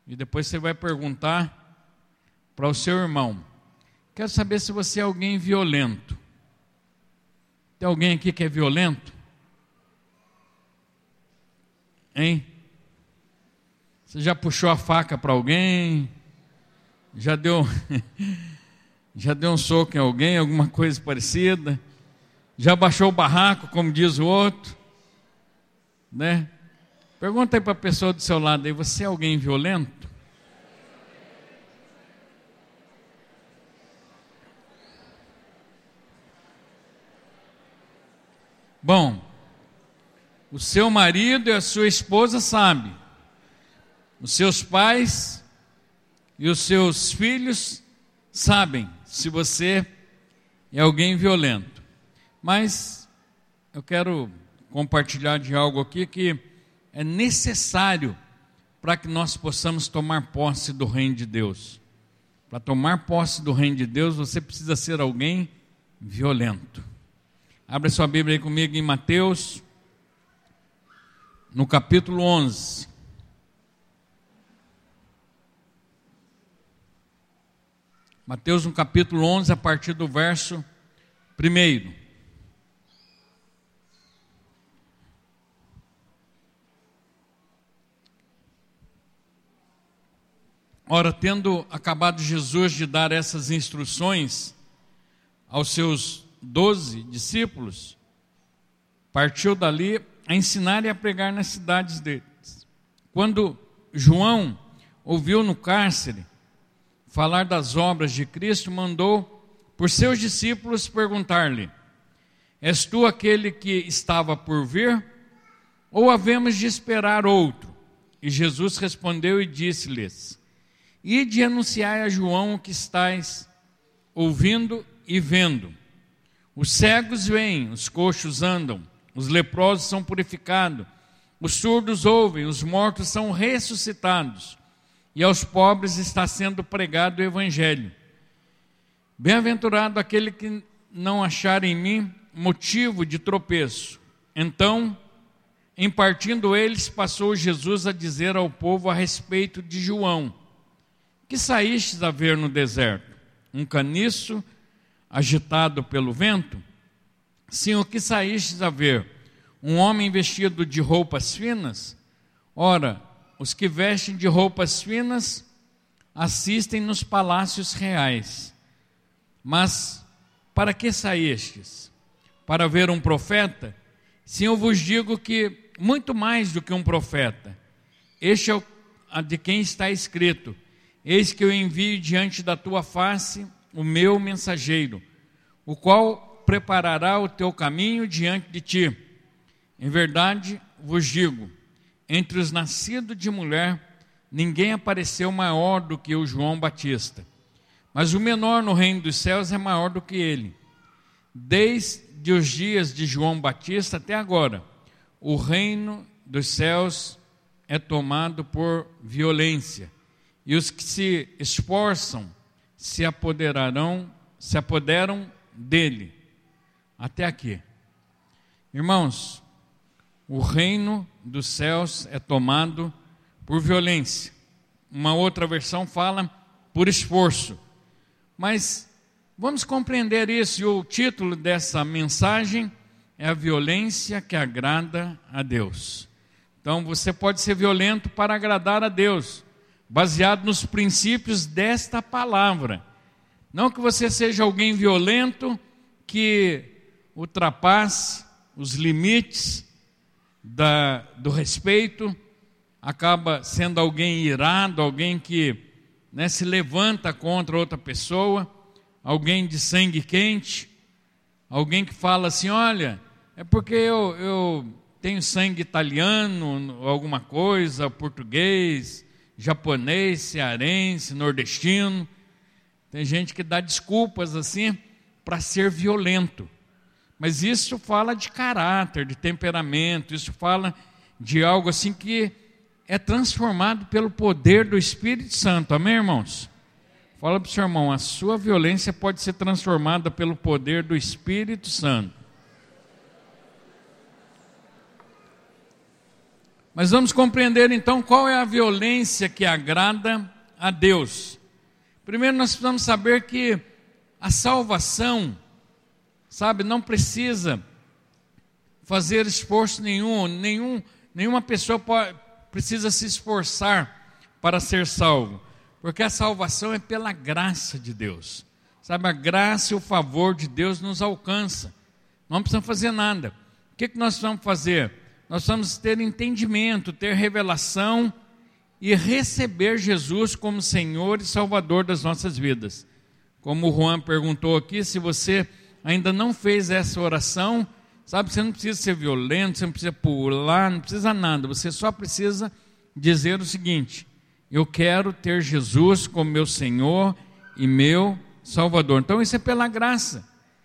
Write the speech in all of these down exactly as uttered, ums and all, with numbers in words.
e depois você vai perguntar para o seu irmão. Quero saber se você é alguém violento. Tem alguém aqui que é violento? Hein? Você já puxou a faca para alguém? Já deu, já deu um soco em alguém, alguma coisa parecida? Já baixou o barraco, como diz o outro? Né? Pergunta aí para a pessoa do seu lado aí, você é alguém violento? Bom, o seu marido e a sua esposa sabem, os seus pais e os seus filhos sabem se você é alguém violento. Mas eu quero compartilhar de algo aqui que é necessário para que nós possamos tomar posse do reino de Deus. Para tomar posse do reino de Deus, você precisa ser alguém violento. Abra sua Bíblia aí comigo em Mateus, no capítulo onze. Mateus, no capítulo onze, a partir do verso primeiro. Ora, tendo acabado Jesus de dar essas instruções aos seus doze discípulos, partiu dali a ensinar e a pregar nas cidades deles. Quando João ouviu no cárcere falar das obras de Cristo, mandou por seus discípulos perguntar-lhe: és tu aquele que estava por vir, ou havemos de esperar outro? E Jesus respondeu e disse-lhes: ide e anunciai a João o que estáis ouvindo e vendo. Os cegos veem, os coxos andam, os leprosos são purificados, os surdos ouvem, os mortos são ressuscitados, e aos pobres está sendo pregado o evangelho. Bem-aventurado aquele que não achar em mim motivo de tropeço. Então, em partindo eles, passou Jesus a dizer ao povo a respeito de João: que saístes a ver no deserto? Um caniço agitado pelo vento? Sim, o que saístes a ver? Um homem vestido de roupas finas? Ora, os que vestem de roupas finas assistem nos palácios reais. Mas para que saístes? Para ver um profeta? Sim, eu vos digo que muito mais do que um profeta. Este é o de quem está escrito: eis que eu envio diante da tua face o meu mensageiro, o qual preparará o teu caminho diante de ti. Em verdade vos digo, entre os nascidos de mulher, ninguém apareceu maior do que o João Batista. Mas o menor no reino dos céus é maior do que ele. Desde os dias de João Batista até agora, o reino dos céus é tomado por violência, e os que se esforçam se apoderarão, se apoderam dele. Até aqui. Irmãos, o reino dos céus é tomado por violência. Uma outra versão fala por esforço. Mas vamos compreender isso, e o título dessa mensagem é a violência que agrada a Deus. Então você pode ser violento para agradar a Deus, baseado nos princípios desta palavra. Não que você seja alguém violento que ultrapasse os limites da, do respeito, acaba sendo alguém irado, alguém que né, se levanta contra outra pessoa, alguém de sangue quente, alguém que fala assim: olha, é porque eu, eu tenho sangue italiano, alguma coisa, português, japonês, cearense, nordestino. Tem gente que dá desculpas assim para ser violento. Mas isso fala de caráter, de temperamento, isso fala de algo assim que é transformado pelo poder do Espírito Santo. Amém, irmãos? Fala para o seu irmão, a sua violência pode ser transformada pelo poder do Espírito Santo. Mas vamos compreender então qual é a violência que agrada a Deus. Primeiro nós precisamos saber que a salvação, sabe, não precisa fazer esforço nenhum, nenhum nenhuma pessoa pode, precisa se esforçar para ser salvo, porque a salvação é pela graça de Deus. Sabe, a graça e o favor de Deus nos alcança. Não precisamos fazer nada. O que, que nós precisamos fazer? Nós precisamos ter entendimento, ter revelação e receber Jesus como Senhor e Salvador das nossas vidas. Como o Juan perguntou aqui, se você ainda não fez essa oração, sabe, você não precisa ser violento, você não precisa pular, não precisa nada. Você só precisa dizer o seguinte: eu quero ter Jesus como meu Senhor e meu Salvador. Então isso é pela graça.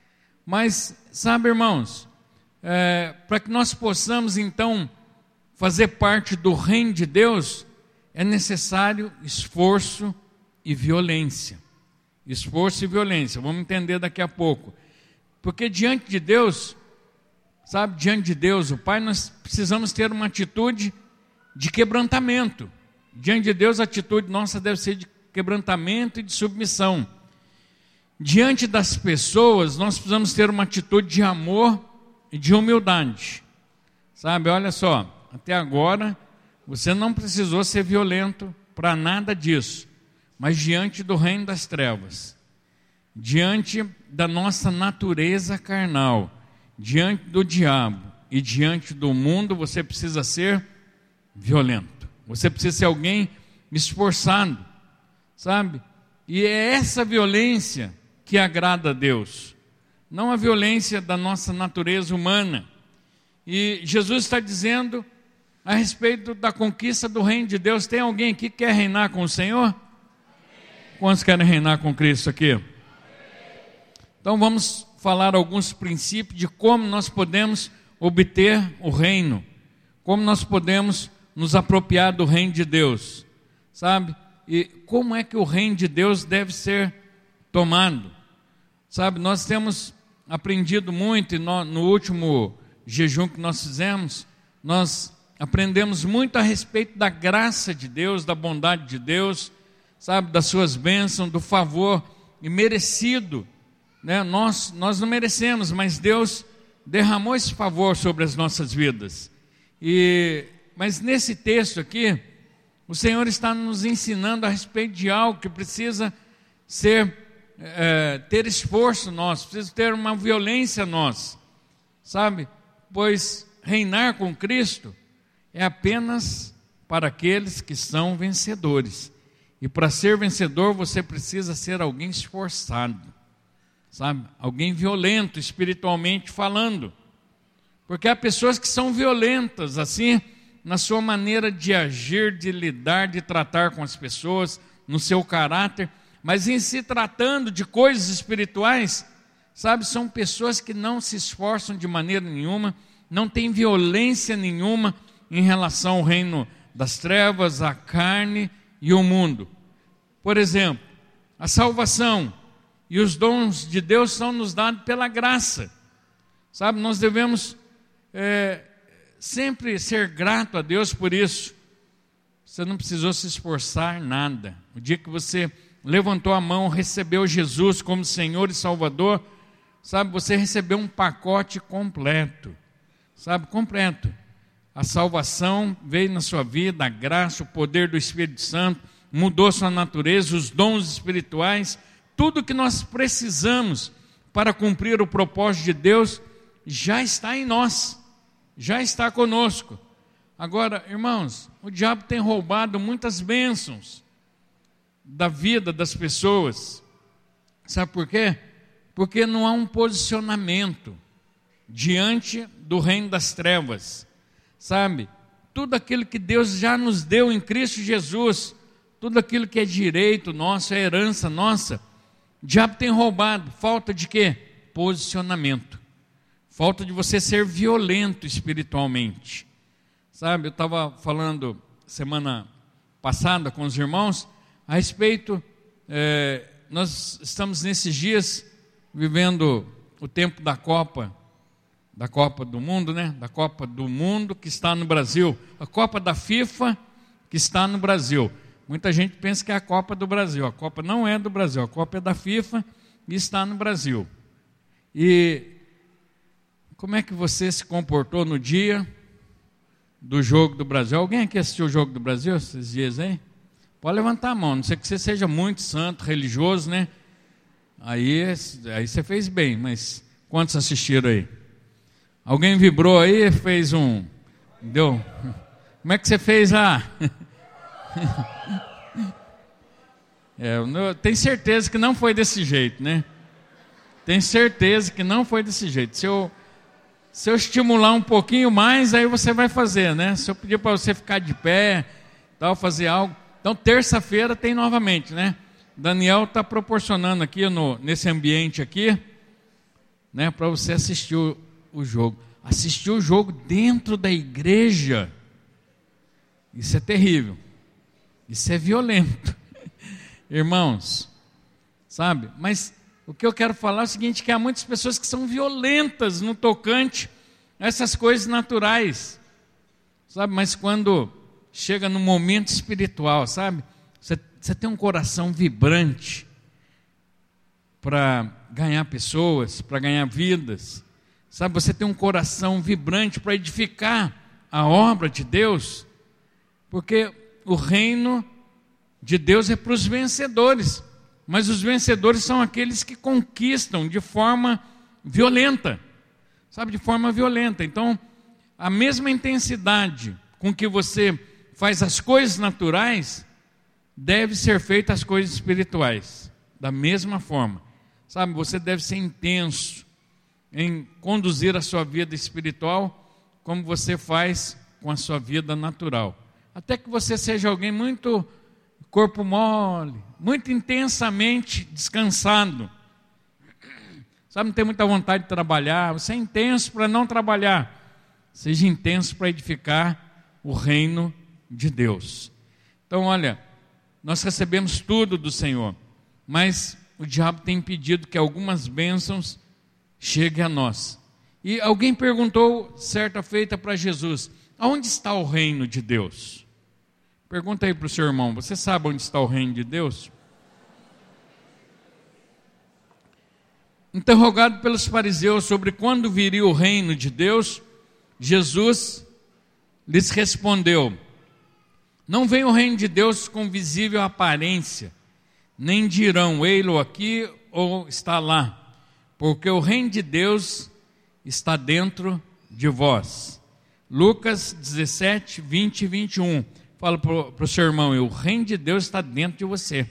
Mas, sabe, irmãos, é, para que nós possamos então fazer parte do reino de Deus, é necessário esforço e violência. Esforço e violência, vamos entender daqui a pouco. Porque diante de Deus, sabe, diante de Deus, o Pai, nós precisamos ter uma atitude de quebrantamento. Diante de Deus, a atitude nossa deve ser de quebrantamento e de submissão. Diante das pessoas, nós precisamos ter uma atitude de amor e de humildade. Sabe, olha só, até agora você não precisou ser violento para nada disso, mas diante do reino das trevas, diante da nossa natureza carnal, diante do diabo e diante do mundo, você precisa ser violento. Você precisa ser alguém esforçado, sabe? E é essa violência que agrada a Deus, não a violência da nossa natureza humana. E Jesus está dizendo a respeito da conquista do reino de Deus. Tem alguém aqui que quer reinar com o Senhor? Quantos querem reinar com Cristo aqui? Então vamos falar alguns princípios de como nós podemos obter o reino, como nós podemos nos apropriar do reino de Deus, sabe? E como é que o reino de Deus deve ser tomado, sabe? Nós temos aprendido muito, e no, no último jejum que nós fizemos, nós aprendemos muito a respeito da graça de Deus, da bondade de Deus, sabe? Das suas bênçãos, do favor imerecido, né? Nós, nós não merecemos, mas Deus derramou esse favor sobre as nossas vidas. E, mas nesse texto aqui, o Senhor está nos ensinando a respeito de algo que precisa ser, é, ter esforço nosso, precisa ter uma violência nossa, sabe? Pois reinar com Cristo é apenas para aqueles que são vencedores. E para ser vencedor, você precisa ser alguém esforçado, sabe? Alguém violento, espiritualmente falando. Porque há pessoas que são violentas, assim, na sua maneira de agir, de lidar, de tratar com as pessoas, no seu caráter, mas em se tratando de coisas espirituais, sabe, são pessoas que não se esforçam de maneira nenhuma, não têm violência nenhuma em relação ao reino das trevas, à carne e ao mundo. Por exemplo, a salvação e os dons de Deus são nos dados pela graça, sabe, nós devemos é, sempre ser grato a Deus por isso. Você não precisou se esforçar nada. O dia que você levantou a mão, recebeu Jesus como Senhor e Salvador, sabe, você recebeu um pacote completo, sabe, completo. A salvação veio na sua vida, a graça, o poder do Espírito Santo, mudou sua natureza, os dons espirituais, tudo que nós precisamos para cumprir o propósito de Deus já está em nós, já está conosco. Agora, irmãos, o diabo tem roubado muitas bênçãos da vida das pessoas. Sabe por quê? Porque não há um posicionamento diante do reino das trevas, sabe? Tudo aquilo que Deus já nos deu em Cristo Jesus, tudo aquilo que é direito nosso, é herança nossa, o diabo tem roubado. Falta de quê? Posicionamento. Falta de você ser violento espiritualmente. Sabe, eu estava falando semana passada com os irmãos a respeito, é, nós estamos nesses dias vivendo o tempo da Copa da Copa do Mundo, né? Da Copa do Mundo que está no Brasil. A Copa da FIFA que está no Brasil. Muita gente pensa que é a Copa do Brasil. A Copa não é do Brasil, a Copa é da FIFA e está no Brasil. E como é que você se comportou no dia do jogo do Brasil? Alguém aqui assistiu o jogo do Brasil esses dias aí? Pode levantar a mão, não sei que você seja muito santo, religioso, né? Aí, aí você fez bem, mas quantos assistiram aí? Alguém vibrou aí, fez um... Deu? Como é que você fez lá? É, eu tenho certeza que não foi desse jeito, né? Tenho certeza que não foi desse jeito. Se eu, se eu estimular um pouquinho mais, aí você vai fazer, né? Se eu pedir para você ficar de pé, tal, fazer algo. Então, terça-feira tem novamente, né? Daniel está proporcionando aqui, no, nesse ambiente aqui, né? Para você assistir o, o jogo. Assistir o jogo dentro da igreja, isso é terrível. Isso é violento. Irmãos, sabe? Mas o que eu quero falar é o seguinte, que há muitas pessoas que são violentas no tocante a essas coisas naturais, sabe? Mas quando chega no momento espiritual, sabe? Você, você tem um coração vibrante para ganhar pessoas, para ganhar vidas, sabe? Você tem um coração vibrante para edificar a obra de Deus, porque o reino de Deus é para os vencedores, mas os vencedores são aqueles que conquistam de forma violenta, sabe, de forma violenta. Então, a mesma intensidade com que você faz as coisas naturais, deve ser feita as coisas espirituais, da mesma forma, sabe, você deve ser intenso em conduzir a sua vida espiritual, como você faz com a sua vida natural. Até que você seja alguém muito corpo mole, muito intensamente descansado. Sabe, não tem muita vontade de trabalhar. Você é intenso para não trabalhar. Seja intenso para edificar o reino de Deus. Então, olha, nós recebemos tudo do Senhor, mas o diabo tem impedido que algumas bênçãos cheguem a nós. E alguém perguntou, certa feita, para Jesus: aonde está o reino de Deus? Pergunta aí para o seu irmão, você sabe onde está o reino de Deus? Interrogado pelos fariseus sobre quando viria o reino de Deus, Jesus lhes respondeu: não vem o reino de Deus com visível aparência, nem dirão, ei-lo aqui ou está lá, porque o reino de Deus está dentro de vós. Lucas dezessete, vinte e vinte e um. Fala para o seu irmão, o reino de Deus está dentro de você.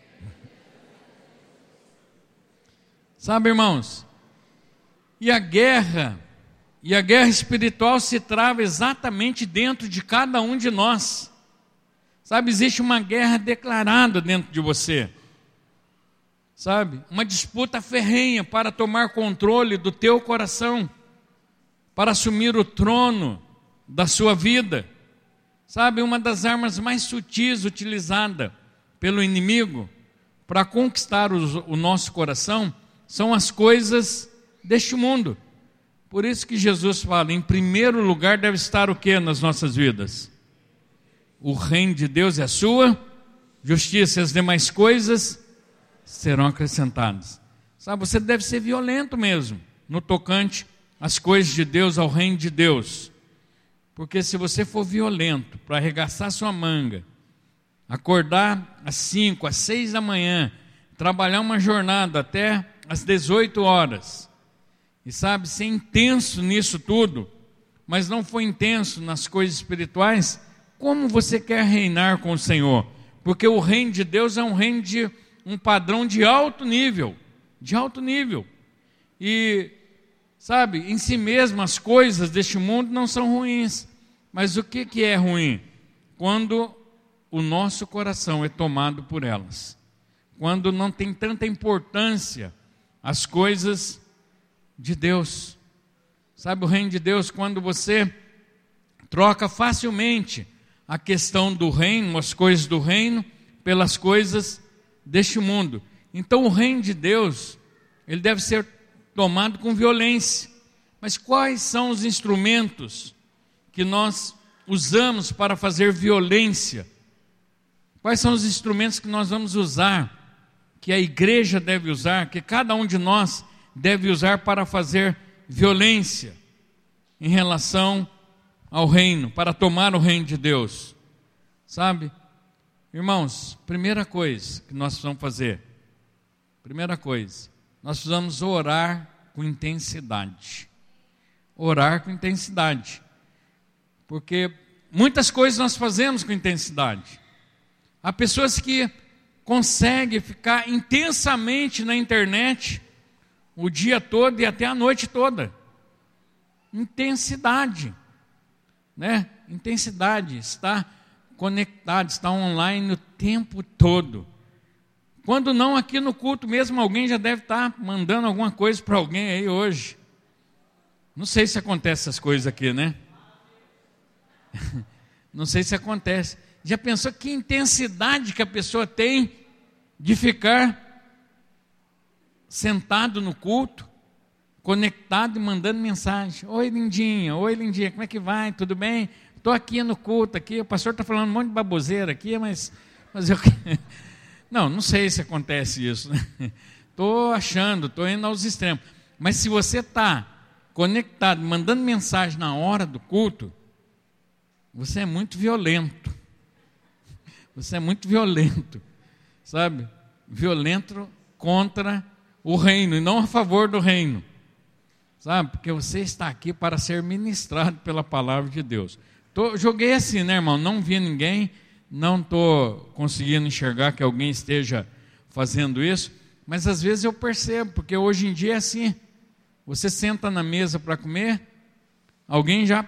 Sabe, irmãos, e a guerra, e a guerra espiritual se trava exatamente dentro de cada um de nós. Sabe, existe uma guerra declarada dentro de você. Sabe, uma disputa ferrenha para tomar controle do teu coração, para assumir o trono da sua vida. Sabe, uma das armas mais sutis utilizada pelo inimigo para conquistar o, o nosso coração são as coisas deste mundo. Por isso que Jesus fala, em primeiro lugar deve estar o que nas nossas vidas? O reino de Deus é a sua justiça, e as demais coisas serão acrescentadas. Sabe, você deve ser violento mesmo no tocante às coisas de Deus, ao reino de Deus. Porque se você for violento para arregaçar sua manga, acordar às cinco, às seis da manhã, trabalhar uma jornada até às dezoito horas, e sabe, ser intenso nisso tudo, mas não for intenso nas coisas espirituais, como você quer reinar com o Senhor? Porque o reino de Deus é um reino de um padrão de alto nível, de alto nível. E sabe, em si mesmo as coisas deste mundo não são ruins, mas o que, que é ruim? Quando o nosso coração é tomado por elas, quando não tem tanta importância as coisas de Deus. Sabe, o reino de Deus, quando você troca facilmente a questão do reino, as coisas do reino, pelas coisas deste mundo. Então o reino de Deus, ele deve ser tomado com violência. Mas quais são os instrumentos que nós usamos para fazer violência? Quais são os instrumentos que nós vamos usar, que a igreja deve usar, que cada um de nós deve usar para fazer violência em relação ao reino, para tomar o reino de Deus? Sabe? Irmãos, primeira coisa que nós precisamos fazer, primeira coisa, nós precisamos orar com intensidade. Orar com intensidade. Porque muitas coisas nós fazemos com intensidade. Há pessoas que conseguem ficar intensamente na internet o dia todo e até a noite toda. Intensidade, né? Intensidade, está conectado, está online o tempo todo. Quando não, aqui no culto mesmo, alguém já deve estar mandando alguma coisa para alguém aí hoje. Não sei se acontece essas coisas aqui, né? Não sei se acontece. Já pensou que intensidade que a pessoa tem de ficar sentado no culto, conectado e mandando mensagem? Oi, lindinha, oi, lindinha, como é que vai? Tudo bem? Estou aqui no culto, aqui, o pastor está falando um monte de baboseira aqui, mas, mas eu... Não, não sei se acontece isso, né? Estou achando, estou indo aos extremos. Mas se você está conectado, mandando mensagem na hora do culto, você é muito violento. Você é muito violento, sabe? Violento contra o reino e não a favor do reino, sabe? Porque você está aqui para ser ministrado pela palavra de Deus. Tô, joguei assim, né, irmão? Não vi ninguém, não estou conseguindo enxergar que alguém esteja fazendo isso, mas às vezes eu percebo, porque hoje em dia é assim. Você senta na mesa para comer, alguém já...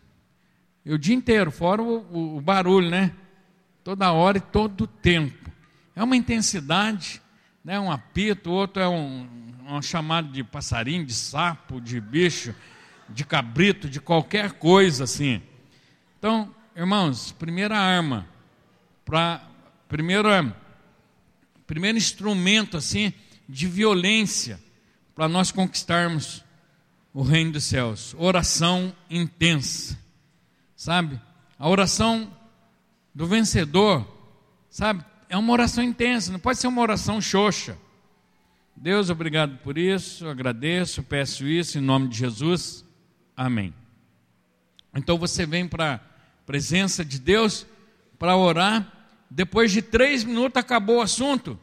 E o dia inteiro, fora o, o, o barulho, né? Toda hora e todo o tempo. É uma intensidade, né? Um apito, outro é um, um chamado de passarinho, de sapo, de bicho, de cabrito, de qualquer coisa assim. Então, irmãos, primeira arma, pra, primeira, primeiro instrumento assim, de violência para nós conquistarmos o reino dos céus, oração intensa. Sabe, a oração do vencedor, sabe, é uma oração intensa, não pode ser uma oração xoxa. Deus, obrigado por isso, agradeço, peço isso em nome de Jesus, amém. Então você vem para a presença de Deus para orar, depois de três minutos acabou o assunto.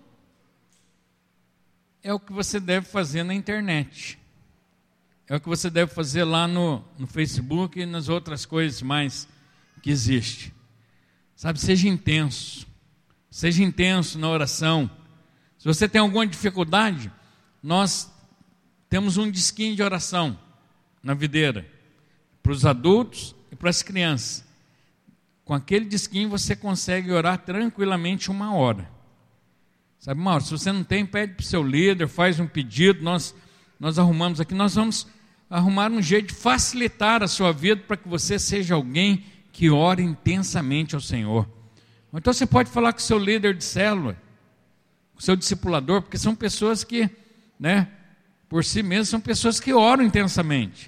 É o que você deve fazer na internet. É o que você deve fazer lá no, no Facebook e nas outras coisas mais que existem. Sabe, seja intenso. Seja intenso na oração. Se você tem alguma dificuldade, nós temos um disquinho de oração na videira. Para os adultos e para as crianças. Com aquele disquinho você consegue orar tranquilamente uma hora. Sabe, Mauro, se você não tem, pede para o seu líder, faz um pedido, nós, nós arrumamos aqui, nós vamos arrumar um jeito de facilitar a sua vida para que você seja alguém que ore intensamente ao Senhor. Então você pode falar com o seu líder de célula, com o seu discipulador, porque são pessoas que, né, por si mesmas, são pessoas que oram intensamente.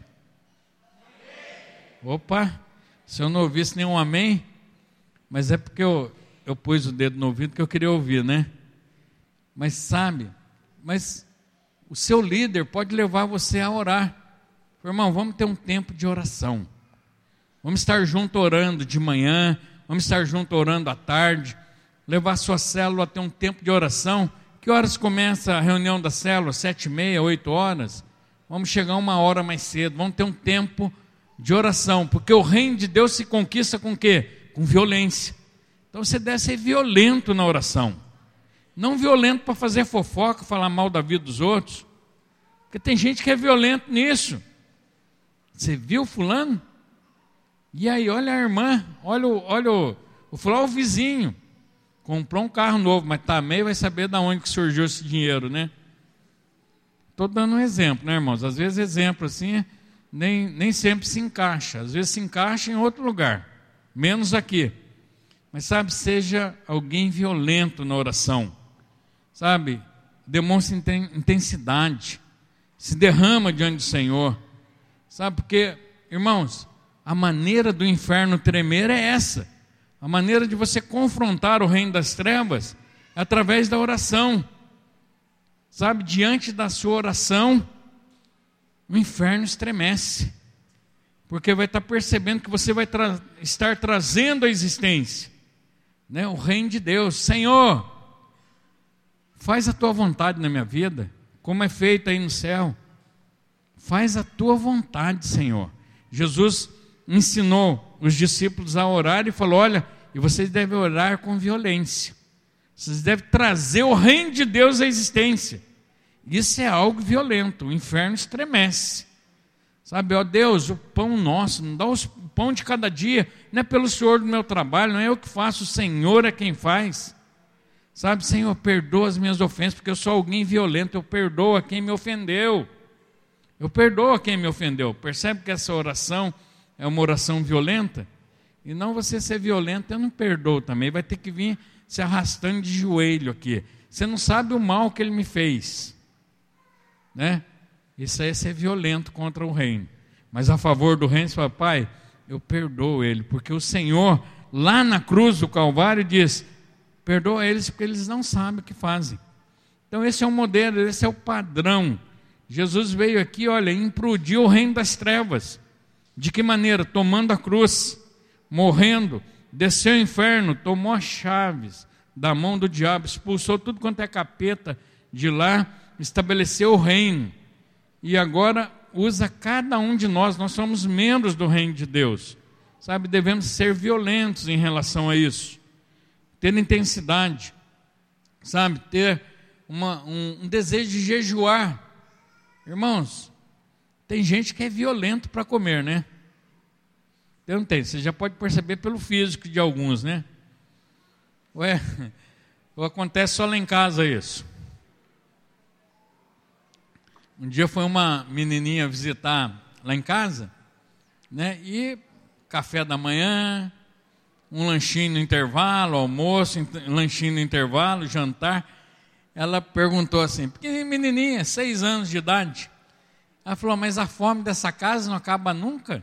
Opa, se eu não ouvisse nenhum amém, mas é porque eu, eu pus o dedo no ouvido que eu queria ouvir, né? Mas sabe, mas o seu líder pode levar você a orar. Irmão, vamos ter um tempo de oração. Vamos estar junto orando de manhã, vamos estar junto orando à tarde, levar a sua célula a ter um tempo de oração. Que horas começa a reunião da célula? Sete e meia, oito horas? Vamos chegar uma hora mais cedo, vamos ter um tempo de oração, porque o reino de Deus se conquista com o quê? Com violência. Então você deve ser violento na oração. Não violento para fazer fofoca, falar mal da vida dos outros, porque tem gente que é violento nisso. Você viu fulano? E aí, olha a irmã, olha o, olha o, o fulano, o vizinho, comprou um carro novo, mas também vai saber de onde que surgiu esse dinheiro, né? Estou dando um exemplo, né, irmãos? Às vezes exemplo assim, nem, nem sempre se encaixa, às vezes se encaixa em outro lugar, menos aqui. Mas sabe, seja alguém violento na oração, sabe? Demonstre intensidade, se derrama diante do Senhor. Sabe, porque, irmãos, a maneira do inferno tremer é essa. A maneira de você confrontar o reino das trevas é através da oração. Sabe, diante da sua oração, o inferno estremece. Porque vai estar percebendo que você vai tra- estar trazendo à existência, né, o reino de Deus. Senhor, faz a tua vontade na minha vida, como é feito aí no céu. Faz a tua vontade, Senhor. Jesus ensinou os discípulos a orar e falou: olha, e vocês devem orar com violência. Vocês devem trazer o reino de Deus à existência. Isso é algo violento, o inferno estremece. Sabe, ó Deus, o pão nosso, não dá o pão de cada dia, não é pelo Senhor do meu trabalho, não é eu que faço, o Senhor é quem faz. Sabe, Senhor, perdoa as minhas ofensas, porque eu sou alguém violento, eu perdoo a quem me ofendeu. Eu perdoo a quem me ofendeu. Percebe que essa oração é uma oração violenta? E não você ser violento, eu não perdoo também, vai ter que vir se arrastando de joelho aqui. Você não sabe o mal que ele me fez, né? Isso aí é ser violento contra o reino. Mas a favor do reino, você fala: Pai, eu perdoo ele, porque o Senhor, lá na cruz do Calvário, diz: perdoa eles, porque eles não sabem o que fazem. Então esse é o modelo, esse é o padrão. Jesus veio aqui, olha, implodir o reino das trevas. De que maneira? Tomando a cruz, morrendo, desceu ao inferno, tomou as chaves da mão do diabo, expulsou tudo quanto é capeta de lá, estabeleceu o reino. E agora usa cada um de nós, nós somos membros do reino de Deus. Sabe, devemos ser violentos em relação a isso. Ter intensidade, sabe, ter uma, um, um desejo de jejuar. Irmãos, tem gente que é violento para comer, né? Eu não tenho, você já pode perceber pelo físico de alguns, né? Ué, ou acontece só lá em casa isso. Um dia foi uma menininha visitar lá em casa, né? E café da manhã, um lanchinho no intervalo, almoço, lanchinho no intervalo, jantar. Ela perguntou assim, porque menininha, seis anos de idade. Ela falou: mas a fome dessa casa não acaba nunca?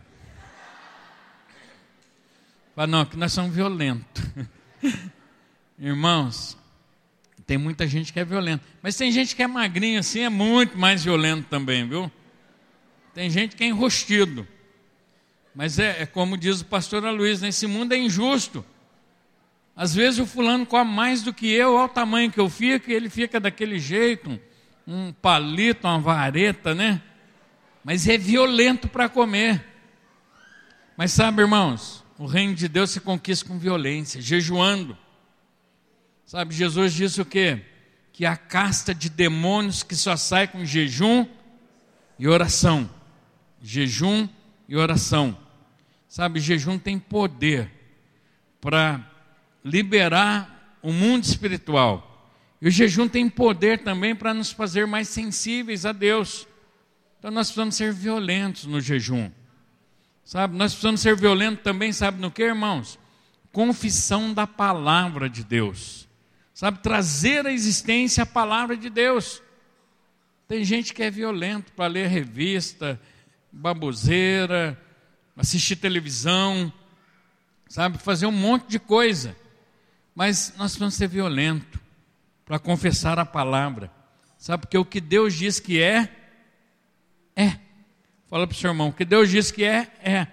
Falei: não, que nós somos violentos. Irmãos, tem muita gente que é violenta. Mas tem gente que é magrinho assim, é muito mais violento também, viu? Tem gente que é enrostido. Mas é, é como diz o pastor Aloysio, nesse mundo é injusto. Às vezes o fulano come mais do que eu, olha o tamanho que eu fico, e ele fica daquele jeito, um, um palito, uma vareta, né? Mas é violento para comer. Mas sabe, irmãos, o reino de Deus se conquista com violência, jejuando. Sabe, Jesus disse o quê? Que a casta de demônios que só sai com jejum e oração. Jejum e oração. Sabe, jejum tem poder para liberar o mundo espiritual. E o jejum tem poder também para nos fazer mais sensíveis a Deus. Então nós precisamos ser violentos no jejum. Sabe, nós precisamos ser violentos também, sabe no que, irmãos? Confissão da palavra de Deus. Sabe, trazer à existência a palavra de Deus. Tem gente que é violento para ler revista, baboseira, assistir televisão, sabe, fazer um monte de coisa. Mas nós precisamos ser violentos para confessar a palavra. Sabe, porque o que Deus diz que é, é. Fala para o seu irmão, o que Deus diz que é, é.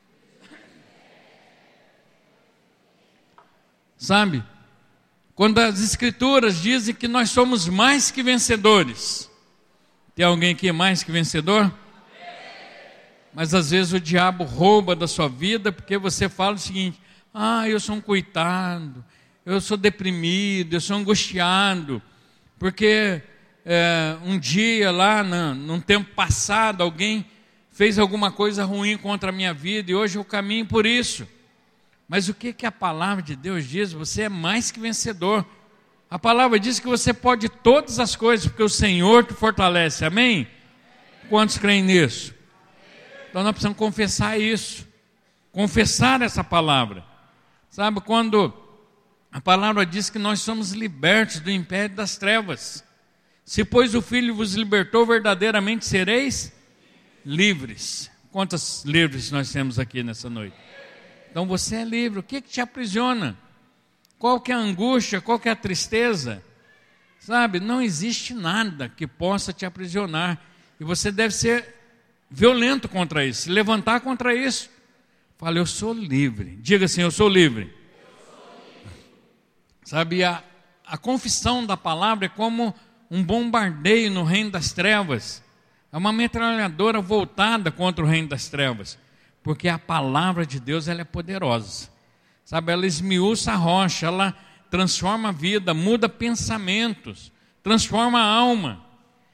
Sabe, quando as escrituras dizem que nós somos mais que vencedores. Tem alguém aqui mais que vencedor? Mas às vezes o diabo rouba da sua vida, porque você fala o seguinte: ah, eu sou um coitado, eu sou deprimido, eu sou angustiado, porque é, um dia lá, no, num tempo passado, alguém fez alguma coisa ruim contra a minha vida, e hoje eu caminho por isso. Mas o que, que a palavra de Deus diz? Você é mais que vencedor. A palavra diz que você pode todas as coisas, porque o Senhor te fortalece, amém? Quantos creem nisso? Então nós precisamos confessar isso, confessar essa palavra. Sabe, quando a palavra diz que nós somos libertos do império das trevas. Se pois o Filho vos libertou, verdadeiramente sereis livres. Quantos livres nós temos aqui nessa noite? Então você é livre. O que, que te aprisiona? Qual que é a angústia? Qual que é a tristeza? Sabe, não existe nada que possa te aprisionar. E você deve ser violento contra isso, se levantar contra isso. Fala, eu sou livre. Diga assim, eu sou livre. Eu sou livre. Sabe, a, a confissão da palavra é como um bombardeio no reino das trevas. É uma metralhadora voltada contra o reino das trevas. Porque a palavra de Deus, ela é poderosa. Sabe, ela esmiuça a rocha, ela transforma a vida, muda pensamentos, transforma a alma.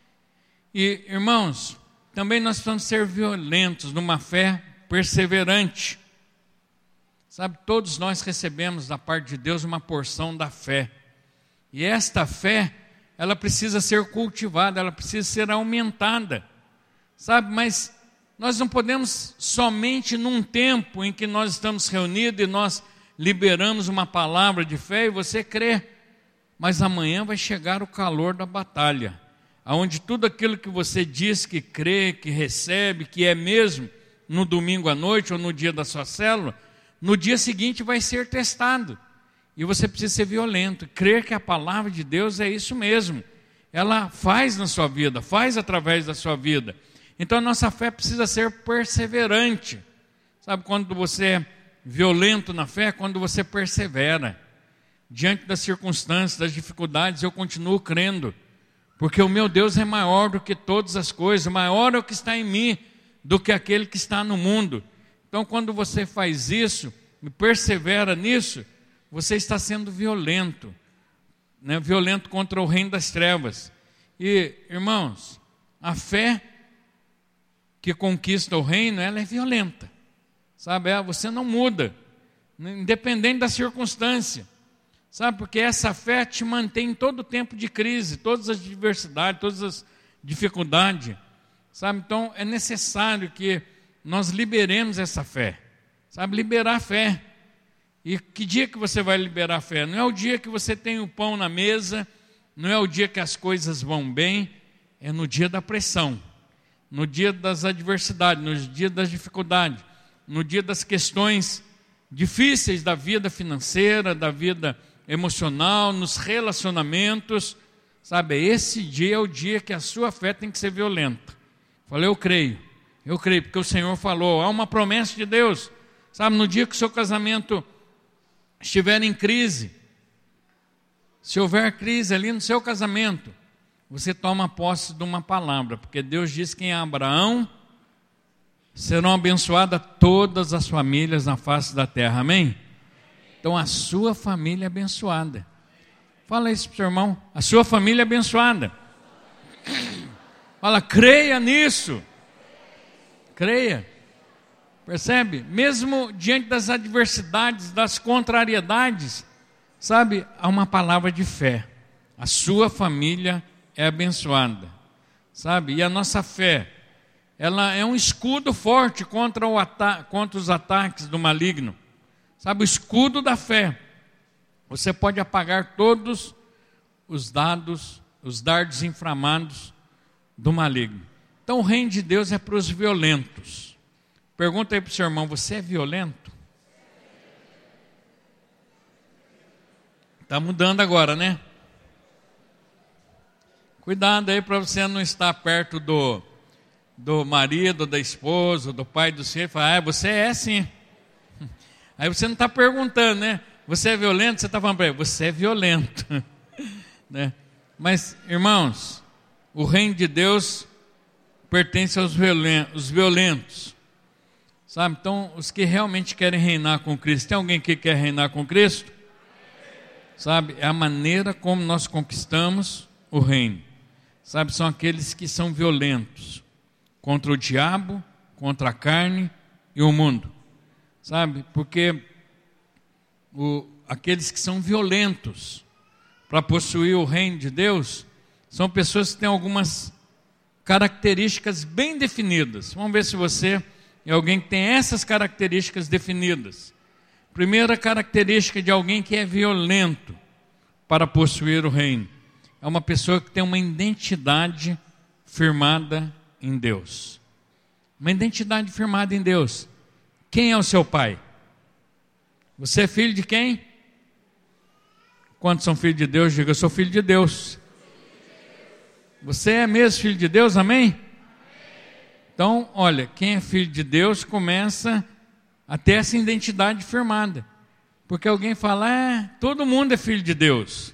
E, irmãos, também nós precisamos ser violentos numa fé perseverante. Sabe, todos nós recebemos da parte de Deus uma porção da fé. E esta fé, ela precisa ser cultivada, ela precisa ser aumentada. Sabe, mas nós não podemos somente num tempo em que nós estamos reunidos e nós liberamos uma palavra de fé e você crê. Mas amanhã vai chegar o calor da batalha, onde tudo aquilo que você diz que crê, que recebe, que é mesmo, no domingo à noite ou no dia da sua célula, no dia seguinte vai ser testado. E você precisa ser violento, crer que a palavra de Deus é isso mesmo. Ela faz na sua vida, faz através da sua vida. Então a nossa fé precisa ser perseverante. Sabe, quando você é violento na fé, quando você persevera. Diante das circunstâncias, das dificuldades, eu continuo crendo. Porque o meu Deus é maior do que todas as coisas, maior é o que está em mim do que aquele que está no mundo. Então quando você faz isso, e persevera nisso, você está sendo violento, né? Violento contra o reino das trevas. E, irmãos, a fé que conquista o reino, ela é violenta. Sabe, você não muda, independente da circunstância. Sabe, porque essa fé te mantém em todo o tempo de crise, todas as adversidades, todas as dificuldades. Sabe, então é necessário que nós liberemos essa fé. Sabe, liberar a fé. E que dia que você vai liberar a fé? Não é o dia que você tem o pão na mesa, não é o dia que as coisas vão bem, é no dia da pressão, no dia das adversidades, no dia das dificuldades, no dia das questões difíceis da vida financeira, da vida emocional, nos relacionamentos. Sabe, esse dia é o dia que a sua fé tem que ser violenta. Falei, eu creio, eu creio, porque o Senhor falou, há uma promessa de Deus. Sabe, no dia que o seu casamento estiver em crise, se houver crise ali no seu casamento, você toma posse de uma palavra, porque Deus diz que em Abraão serão abençoadas todas as famílias na face da terra, amém? Então a sua família é abençoada. Fala isso para o seu irmão, a sua família é abençoada. Fala, creia nisso. Creia. Percebe? Mesmo diante das adversidades, das contrariedades, sabe, há uma palavra de fé. A sua família é abençoada. Sabe? E a nossa fé, ela é um escudo forte contra, o ata- contra os ataques do maligno. Sabe, o escudo da fé. Você pode apagar todos os dados, os dardos inflamados do maligno. Então o reino de Deus é para os violentos. Pergunta aí para o seu irmão, você é violento? Está mudando agora, né? Cuidado aí para você não estar perto do, do marido, da esposa, do pai do filho, e falar, ah, você é sim. Aí você não está perguntando, né? Você é violento? Você está falando para ele, você é violento. Né? Mas, irmãos, o reino de Deus pertence aos violentos, violentos. Sabe? Então, os que realmente querem reinar com Cristo. Tem alguém que quer reinar com Cristo? Sabe? É a maneira como nós conquistamos o reino. Sabe? São aqueles que são violentos contra o diabo, contra a carne e o mundo. Sabe? Porque o, aqueles que são violentos para possuir o reino de Deus são pessoas que têm algumas características bem definidas. Vamos ver se você é alguém que tem essas características definidas. Primeira característica de alguém que é violento para possuir o reino é uma pessoa que tem uma identidade firmada em Deus. Uma identidade firmada em Deus. Quem é o seu pai? Você é filho de quem? Quantos são filhos de Deus? Diga, eu sou filho de Deus. Você é mesmo filho de Deus, amém? Então, olha, quem é filho de Deus começa a ter essa identidade firmada. Porque alguém fala, é, todo mundo é filho de Deus.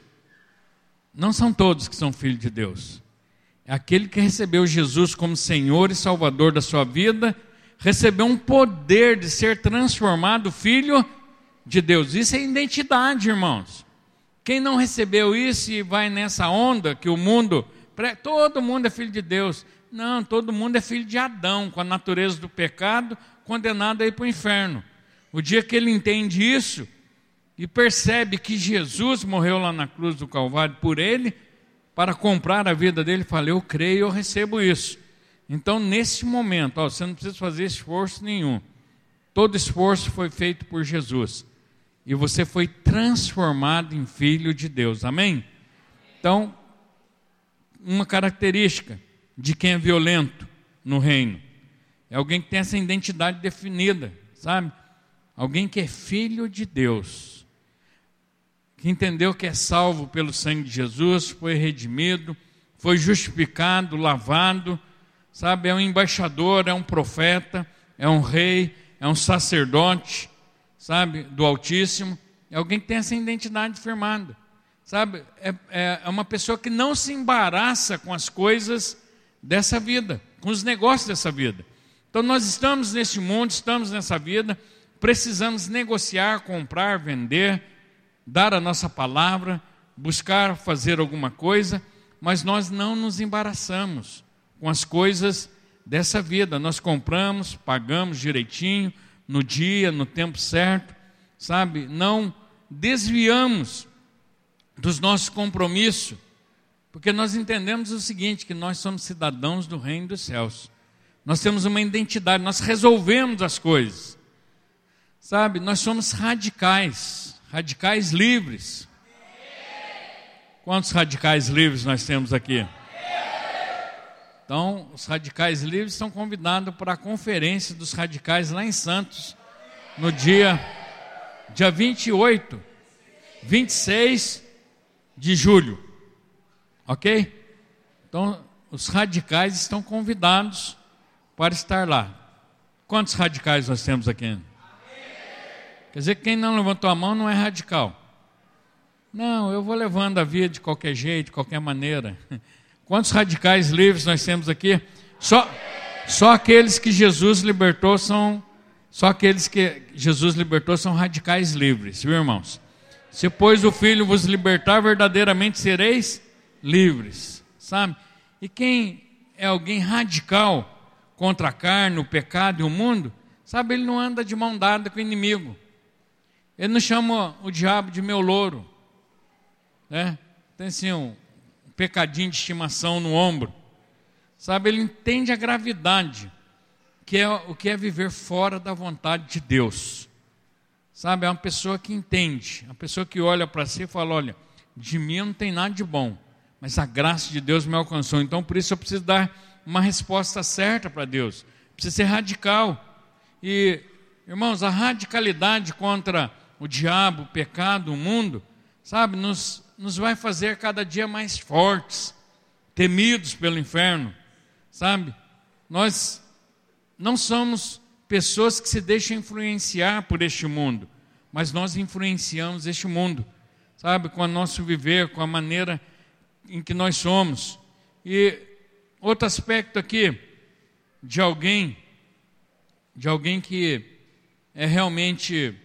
Não são todos que são filhos de Deus. É aquele que recebeu Jesus como Senhor e Salvador da sua vida, recebeu um poder de ser transformado filho de Deus. Isso é identidade, irmãos. Quem não recebeu isso e vai nessa onda que o mundo... Todo mundo é filho de Deus. Não, todo mundo é filho de Adão, com a natureza do pecado, condenado a ir para o inferno. O dia que ele entende isso e percebe que Jesus morreu lá na cruz do Calvário por ele, para comprar a vida dele, fala, eu creio, eu recebo isso. Então, nesse momento, ó, você não precisa fazer esforço nenhum. Todo esforço foi feito por Jesus. E você foi transformado em filho de Deus. Amém? Então, uma característica de quem é violento no reino é alguém que tem essa identidade definida, sabe? Alguém que é filho de Deus, que entendeu que é salvo pelo sangue de Jesus, foi redimido, foi justificado, lavado, sabe? É um embaixador, é um profeta, é um rei, é um sacerdote, sabe? Do Altíssimo. É alguém que tem essa identidade firmada, sabe? É, é, é uma pessoa que não se embaraça com as coisas dessa vida, com os negócios dessa vida. Então nós estamos nesse mundo, estamos nessa vida, precisamos negociar, comprar, vender, dar a nossa palavra, buscar fazer alguma coisa, mas nós não nos embaraçamos com as coisas dessa vida. Nós compramos, pagamos direitinho, no dia, no tempo certo, sabe? Não desviamos dos nossos compromissos, porque nós entendemos o seguinte, que nós somos cidadãos do reino dos céus. Nós temos uma identidade, nós resolvemos as coisas, sabe? Nós somos radicais, radicais livres. Quantos radicais livres nós temos aqui? Então, os radicais livres estão convidados para a conferência dos radicais lá em Santos, no dia, dia vinte e oito, vinte e seis de julho. Ok? Então, os radicais estão convidados para estar lá. Quantos radicais nós temos aqui? Quer dizer que quem não levantou a mão não é radical. Não, eu vou levando a vida de qualquer jeito, de qualquer maneira. Quantos radicais livres nós temos aqui? Só, só aqueles que Jesus libertou são, só aqueles que Jesus libertou são radicais livres, viu, irmãos? Se pois o Filho vos libertar, verdadeiramente sereis livres, sabe? E quem é alguém radical contra a carne, o pecado e o mundo, sabe, ele não anda de mão dada com o inimigo. Ele não chama o diabo de meu louro, né? Tem assim um pecadinho de estimação no ombro, sabe? Ele entende a gravidade, que é o que é viver fora da vontade de Deus, sabe? É uma pessoa que entende, uma pessoa que olha para si e fala, olha, de mim não tem nada de bom, mas a graça de Deus me alcançou, então por isso eu preciso dar uma resposta certa para Deus, preciso ser radical. E, irmãos, a radicalidade contra o diabo, o pecado, o mundo, sabe, nos nos vai fazer cada dia mais fortes, temidos pelo inferno, sabe? Nós não somos pessoas que se deixam influenciar por este mundo, mas nós influenciamos este mundo, sabe? Com o nosso viver, com a maneira em que nós somos. E outro aspecto aqui, de alguém, de alguém que é realmente,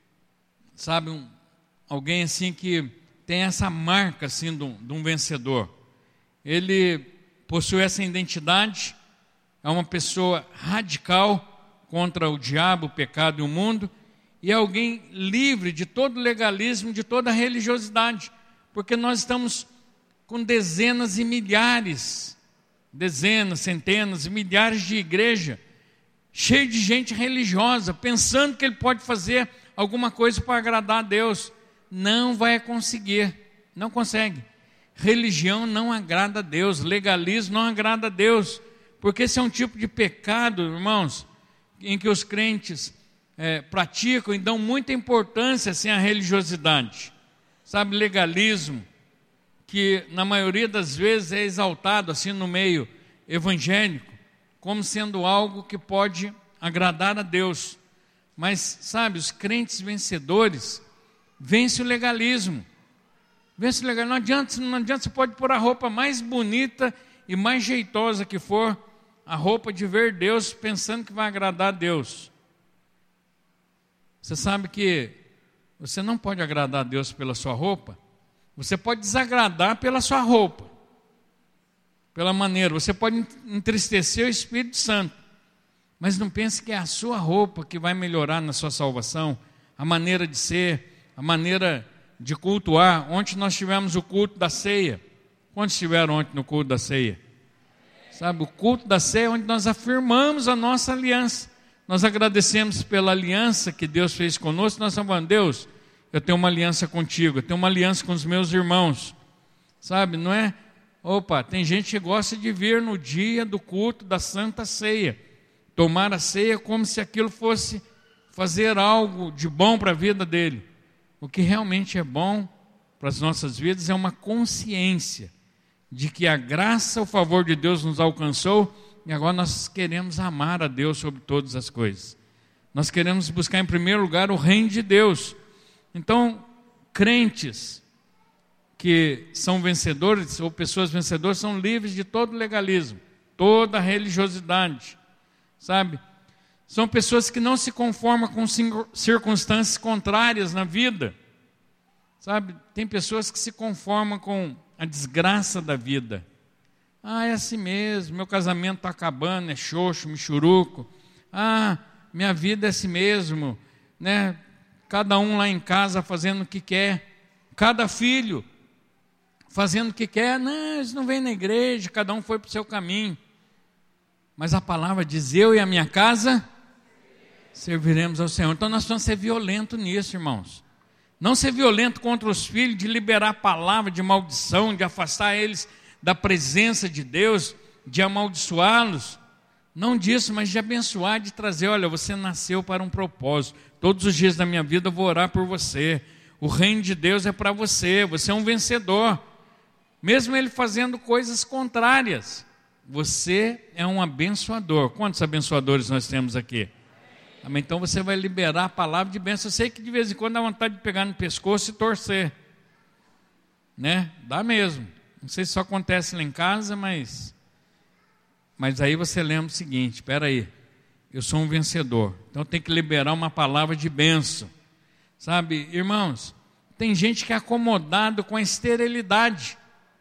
sabe, um, alguém assim que tem essa marca assim de um, de um vencedor. Ele possui essa identidade, é uma pessoa radical contra o diabo, o pecado e o mundo, e é alguém livre de todo legalismo, de toda religiosidade, porque nós estamos com dezenas e milhares, dezenas, centenas e milhares de igrejas, cheio de gente religiosa, pensando que ele pode fazer alguma coisa para agradar a Deus. Não vai conseguir, não consegue. Religião não agrada a Deus, legalismo não agrada a Deus, porque esse é um tipo de pecado, irmãos, em que os crentes é, praticam e dão muita importância assim, à religiosidade. Sabe, legalismo, que na maioria das vezes é exaltado assim no meio evangélico, como sendo algo que pode agradar a Deus. Mas, sabe, os crentes vencedores vencem o legalismo. Vence o legalismo. Não adianta, não adianta, você pode pôr a roupa mais bonita e mais jeitosa que for, a roupa de ver Deus, pensando que vai agradar a Deus. Você sabe que você não pode agradar a Deus pela sua roupa, você pode desagradar pela sua roupa, pela maneira, você pode entristecer o Espírito Santo, mas não pense que é a sua roupa que vai melhorar na sua salvação, a maneira de ser, a maneira de cultuar. Ontem nós tivemos o culto da ceia. Quantos estiveram ontem no culto da ceia? Sabe, o culto da ceia é onde nós afirmamos a nossa aliança. Nós agradecemos pela aliança que Deus fez conosco. Nós estamos falando, Deus, eu tenho uma aliança contigo, eu tenho uma aliança com os meus irmãos. Sabe, não é? Opa, tem gente que gosta de vir no dia do culto da Santa Ceia, tomar a ceia como se aquilo fosse fazer algo de bom para a vida dele. O que realmente é bom para as nossas vidas é uma consciência de que a graça, o favor de Deus nos alcançou e agora nós queremos amar a Deus sobre todas as coisas. Nós queremos buscar em primeiro lugar o reino de Deus. Então, crentes que são vencedores ou pessoas vencedoras são livres de todo legalismo, toda religiosidade, sabe? São pessoas que não se conformam com circunstâncias contrárias na vida, sabe? Tem pessoas que se conformam com a desgraça da vida. Ah, é assim mesmo, meu casamento está acabando, é xoxo, michuruco. Ah, minha vida é assim mesmo, né? Cada um lá em casa fazendo o que quer, cada filho fazendo o que quer. Não, eles não vêm na igreja, cada um foi para o seu caminho. Mas a palavra diz, eu e a minha casa serviremos ao Senhor. Então nós precisamos ser violentos nisso, irmãos. Não ser violento contra os filhos, de liberar a palavra de maldição, de afastar eles da presença de Deus, de amaldiçoá-los. Não disso, mas de abençoar, de trazer, olha, você nasceu para um propósito. Todos os dias da minha vida eu vou orar por você. O reino de Deus é para você, você é um vencedor. Mesmo ele fazendo coisas contrárias, você é um abençoador. Quantos abençoadores nós temos aqui? Amém? Então você vai liberar a palavra de bênção. Eu sei que de vez em quando dá vontade de pegar no pescoço e torcer, né? Dá mesmo. Não sei se isso acontece lá em casa, mas mas aí você lembra o seguinte, espera aí, eu sou um vencedor, então tem que liberar uma palavra de bênção, sabe, irmãos? Tem gente que é acomodado com a esterilidade,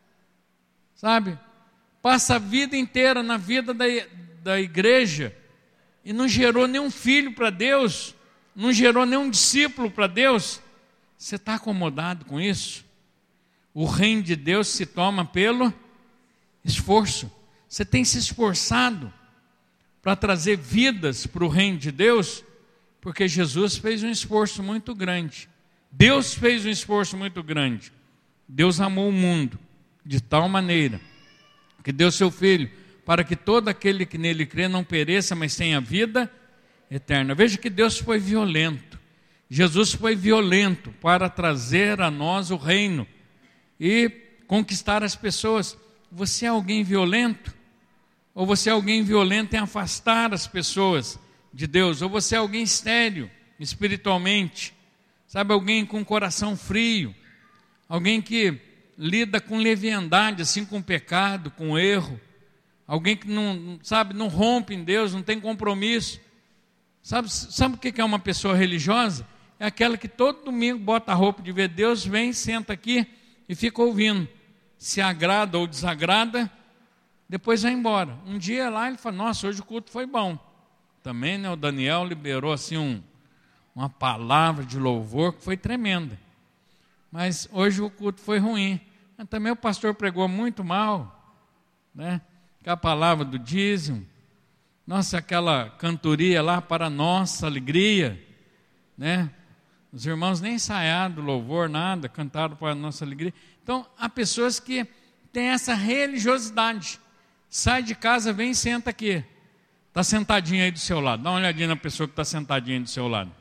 sabe? Passa a vida inteira na vida da, da igreja e não gerou nenhum filho para Deus, não gerou nenhum discípulo para Deus. Você está acomodado com isso? O reino de Deus se toma pelo esforço. Você tem se esforçado para trazer vidas para o reino de Deus? Porque Jesus fez um esforço muito grande. Deus fez um esforço muito grande. Deus amou o mundo de tal maneira que deu seu Filho para que todo aquele que nele crê não pereça, mas tenha vida eterna. Veja que Deus foi violento. Jesus foi violento para trazer a nós o reino e conquistar as pessoas. Você é alguém violento? Ou você é alguém violento em afastar as pessoas de Deus? Ou você é alguém estéril espiritualmente? Sabe, alguém com coração frio? Alguém que lida com leviandade, assim, com pecado, com erro? Alguém que não, sabe, não rompe em Deus, não tem compromisso? Sabe, sabe o que é uma pessoa religiosa? É aquela que todo domingo bota a roupa de ver Deus, vem, senta aqui e fica ouvindo. Se agrada ou desagrada, depois vai embora. Um dia lá ele fala, nossa, hoje o culto foi bom. Também, né, o Daniel liberou assim um, uma palavra de louvor que foi tremenda. Mas hoje o culto foi ruim. Mas também o pastor pregou muito mal, né? Que a palavra do dízimo. Nossa, aquela cantoria lá para nossa alegria, né? Os irmãos nem ensaiaram do louvor, nada, cantaram para a nossa alegria. Então, há pessoas que têm essa religiosidade, Sai de casa, vem e senta aqui. Está sentadinho aí do seu lado. Dá uma olhadinha na pessoa que está sentadinha aí do seu lado.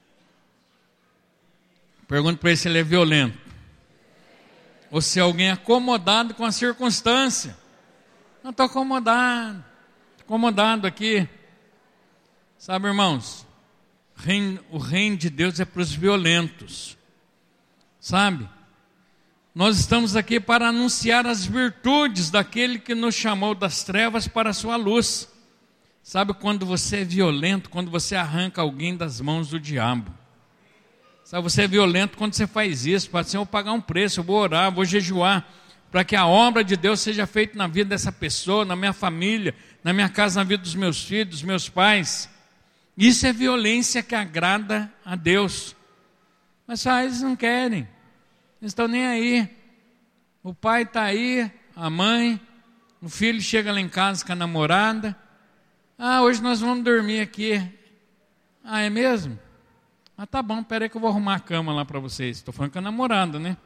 Pergunta para ele se ele é violento. Ou se é alguém acomodado com a circunstância. Não estou acomodado. Acomodado aqui. Sabe, irmãos? Reino, o reino de Deus é para os violentos. Sabe? Nós estamos aqui para anunciar as virtudes daquele que nos chamou das trevas para a sua luz. Sabe quando você é violento, quando você arranca alguém das mãos do diabo? Sabe, você é violento quando você faz isso. Pode ser, eu vou pagar um preço, eu vou orar, vou jejuar, para que a obra de Deus seja feita na vida dessa pessoa, na minha família, na minha casa, na vida dos meus filhos, dos meus pais. Isso é violência que agrada a Deus. Mas só eles não querem. Eles estão nem aí. O pai está aí, a mãe, o filho chega lá em casa com a namorada. Ah, hoje nós vamos dormir aqui. Ah, é mesmo? Ah, tá bom, peraí que eu vou arrumar a cama lá para vocês. Estou falando com a namorada, né?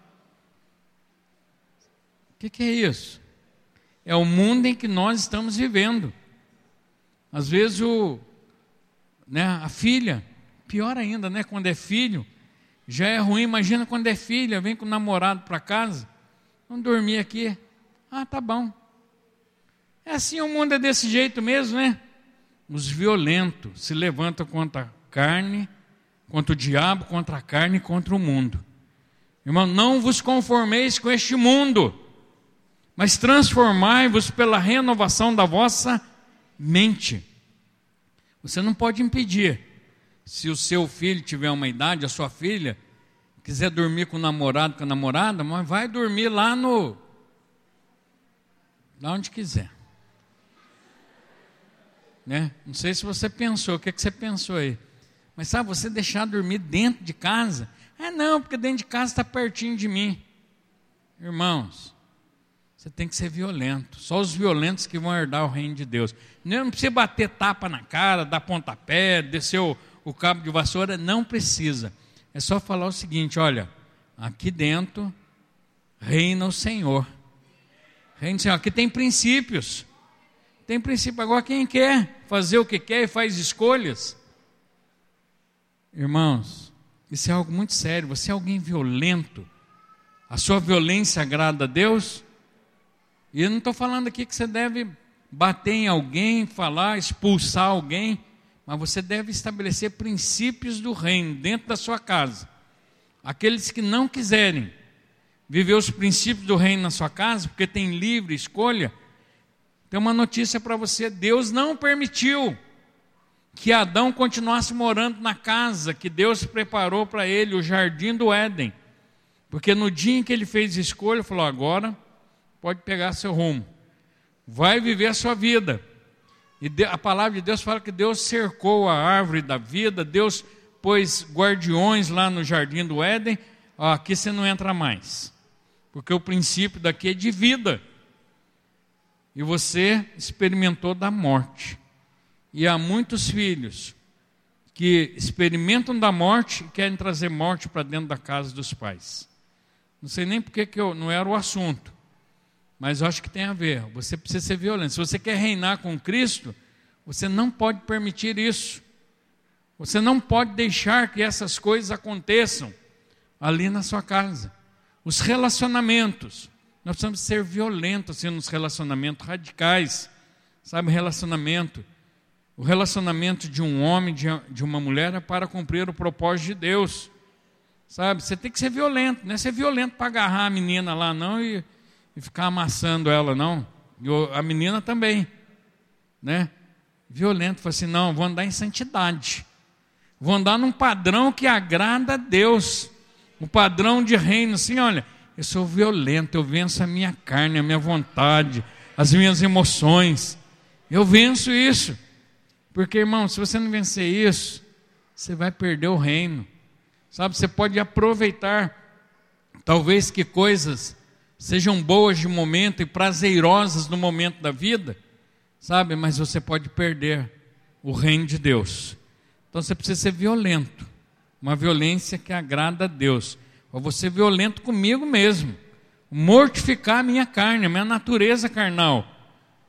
O que, que é isso? É o mundo em que nós estamos vivendo. Às vezes o, né, a filha, pior ainda, né, quando é filho, já é ruim. Imagina quando é filha, vem com o namorado para casa. Vamos dormir aqui. Ah, tá bom. É assim, o mundo é desse jeito mesmo, né? Os violentos se levantam contra a carne, contra o diabo, contra a carne e contra o mundo. Irmão, não vos conformeis com este mundo, mas transformai-vos pela renovação da vossa mente. Você não pode impedir. Se o seu filho tiver uma idade, a sua filha, quiser dormir com o namorado, com a namorada, mas vai dormir lá no... lá onde quiser. Né? Não sei se você pensou, o que, é que você pensou aí? Mas sabe, você deixar dormir dentro de casa? Ah, não, porque dentro de casa está pertinho de mim. Irmãos, você tem que ser violento. Só os violentos que vão herdar o reino de Deus. Não precisa bater tapa na cara, dar pontapé, descer o, o cabo de vassoura, não precisa. É só falar o seguinte, olha, aqui dentro reina o Senhor. Reina o Senhor, aqui tem princípios. Tem princípio. Agora quem quer fazer o que quer e faz escolhas, irmãos, isso é algo muito sério. Você é alguém violento, a sua violência agrada a Deus? E eu não estou falando aqui que você deve bater em alguém, falar, expulsar alguém, mas você deve estabelecer princípios do reino dentro da sua casa. Aqueles que não quiserem viver os princípios do reino na sua casa, porque tem livre escolha, tem uma notícia para você: Deus não permitiu que Adão continuasse morando na casa que Deus preparou para ele, o jardim do Éden. Porque no dia em que ele fez escolha, ele falou: agora pode pegar seu rumo, vai viver a sua vida. E a palavra de Deus fala que Deus cercou a árvore da vida, Deus pôs guardiões lá no jardim do Éden. Ó, aqui você não entra mais, porque o princípio daqui é de vida. E você experimentou da morte. E há muitos filhos que experimentam da morte e querem trazer morte para dentro da casa dos pais. Não sei nem porque que eu, não era o assunto, mas eu acho que tem a ver. Você precisa ser violento. Se você quer reinar com Cristo, você não pode permitir isso. Você não pode deixar que essas coisas aconteçam ali na sua casa. Os relacionamentos. Nós precisamos ser violentos assim, nos relacionamentos radicais. Sabe, relacionamento. O relacionamento de um homem, de, de uma mulher, é para cumprir o propósito de Deus. Sabe, você tem que ser violento. Não é ser violento para agarrar a menina lá, não, e, e ficar amassando ela, não. E a menina também. Né? Violento, fala assim, não, vou andar em santidade. Vou andar num padrão que agrada a Deus. Um padrão de reino, assim, olha... Eu sou violento, eu venço a minha carne, a minha vontade, as minhas emoções. Eu venço isso. Porque, irmão, se você não vencer isso, você vai perder o reino. Sabe, você pode aproveitar, talvez que coisas sejam boas de momento e prazerosas no momento da vida, sabe, mas você pode perder o reino de Deus. Então você precisa ser violento, uma violência que agrada a Deus. Eu vou ser violento comigo mesmo, mortificar a minha carne, a minha natureza carnal.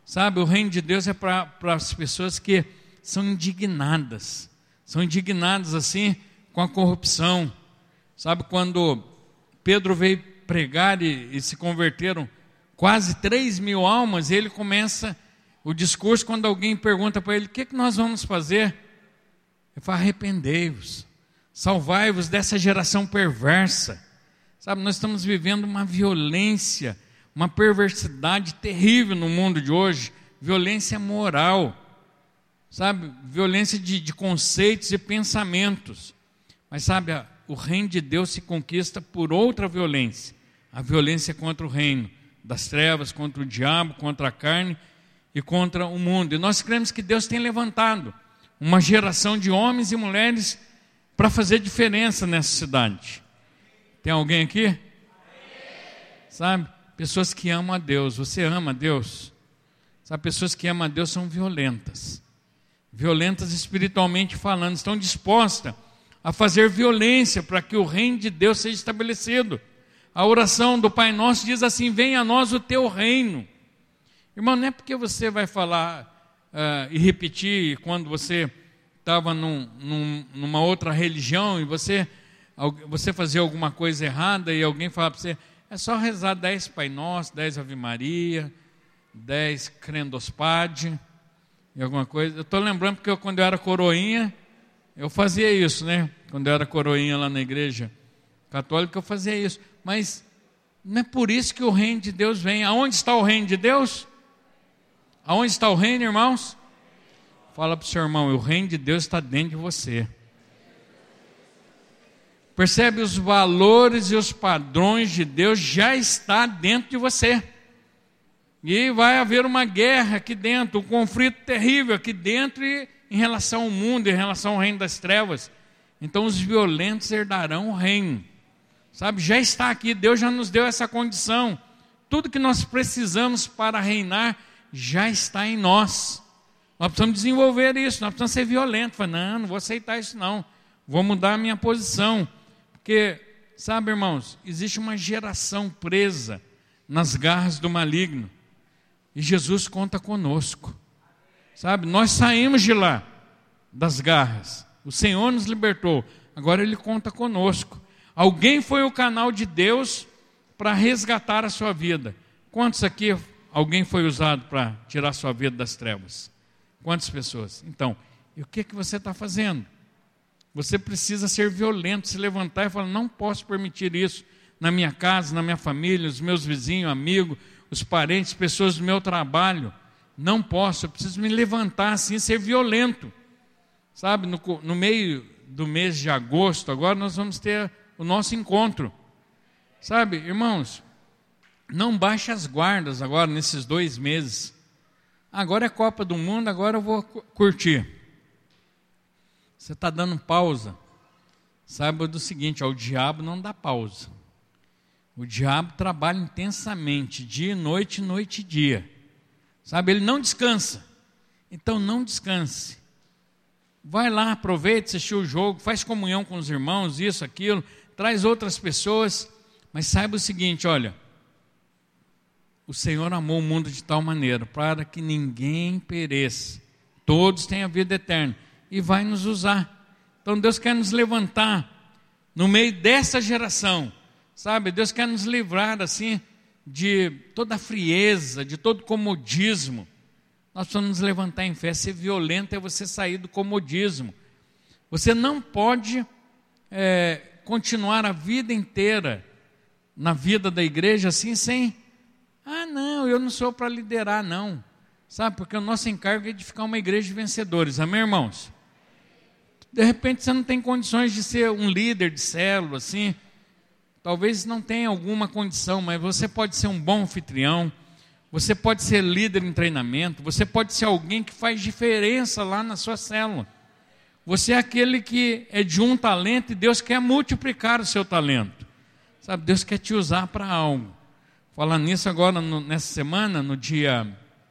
Sabe, o reino de Deus é para as pessoas que são indignadas. São indignadas assim com a corrupção. Sabe, quando Pedro veio pregar e, e se converteram quase três mil almas, ele começa o discurso quando alguém pergunta para ele: o que, que nós vamos fazer? Ele fala: arrependei-vos, salvai-vos dessa geração perversa. Sabe, nós estamos vivendo uma violência, uma perversidade terrível no mundo de hoje, violência moral, sabe, violência de, de conceitos e pensamentos. Mas sabe, a, o reino de Deus se conquista por outra violência, a violência contra o reino das trevas, contra o diabo, contra a carne e contra o mundo. E nós cremos que Deus tem levantado uma geração de homens e mulheres para fazer diferença nessa cidade. Tem alguém aqui? Sabe? Pessoas que amam a Deus. Você ama a Deus? Sabe, pessoas que amam a Deus são violentas. Violentas espiritualmente falando. Estão dispostas a fazer violência para que o reino de Deus seja estabelecido. A oração do Pai Nosso diz assim: venha a nós o teu reino. Irmão, não é porque você vai falar uh, e repetir quando você estava num, num, numa outra religião e você, você fazia alguma coisa errada e alguém fala para você: é só rezar dez Pai Nosso, dez Ave Maria, dez Crendospade e alguma coisa. Eu estou lembrando porque eu, quando eu era coroinha, eu fazia isso, né? Quando eu era coroinha lá na igreja católica, eu fazia isso. Mas não é por isso que o reino de Deus vem. Aonde está o reino de Deus? Aonde está o reino, irmãos? Fala para o seu irmão: o reino de Deus está dentro de você. Percebe, os valores e os padrões de Deus já está dentro de você. E vai haver uma guerra aqui dentro, um conflito terrível aqui dentro e em relação ao mundo, em relação ao reino das trevas. Então os violentos herdarão o reino. Sabe, já está aqui, Deus já nos deu essa condição. Tudo que nós precisamos para reinar já está em nós. Nós precisamos desenvolver isso, nós precisamos ser violentos. Falar: não, não vou aceitar isso não, vou mudar a minha posição. Porque, sabe, irmãos, existe uma geração presa nas garras do maligno. E Jesus conta conosco. Sabe, nós saímos de lá, das garras. O Senhor nos libertou, agora Ele conta conosco. Alguém foi o canal de Deus para resgatar a sua vida. Quantos aqui alguém foi usado para tirar a sua vida das trevas? Quantas pessoas? Então, e o que, que você está fazendo? Você precisa ser violento, se levantar e falar: não posso permitir isso na minha casa, na minha família, os meus vizinhos, amigos, os parentes, pessoas do meu trabalho. Não posso, eu preciso me levantar assim, ser violento. Sabe, no, no meio do mês de agosto, agora nós vamos ter o nosso encontro. Sabe, irmãos, não baixe as guardas agora nesses dois meses. Agora é Copa do Mundo, agora eu vou curtir. Você está dando pausa. Saiba do seguinte: ao diabo não dá pausa. O diabo trabalha intensamente, dia e noite, noite e dia. Sabe, ele não descansa. Então não descanse. Vai lá, aproveita, assistir o jogo, faz comunhão com os irmãos, isso, aquilo, traz outras pessoas. Mas saiba o seguinte, olha, o Senhor amou o mundo de tal maneira, para que ninguém pereça, todos tenham vida eterna, e vai nos usar. Então Deus quer nos levantar no meio dessa geração, sabe? Deus quer nos livrar assim de toda a frieza, de todo comodismo. Nós precisamos nos levantar em fé. Ser violento é você sair do comodismo. Você não pode é, continuar a vida inteira na vida da igreja assim sem... Ah, não, eu não sou para liderar, não. Sabe, porque o nosso encargo é edificar uma igreja de vencedores. Amém, irmãos? De repente você não tem condições de ser um líder de célula, assim. Talvez não tenha alguma condição, mas você pode ser um bom anfitrião. Você pode ser líder em treinamento. Você pode ser alguém que faz diferença lá na sua célula. Você é aquele que é de um talento e Deus quer multiplicar o seu talento. Sabe, Deus quer te usar para algo. Falando nisso agora, no, nessa semana, no dia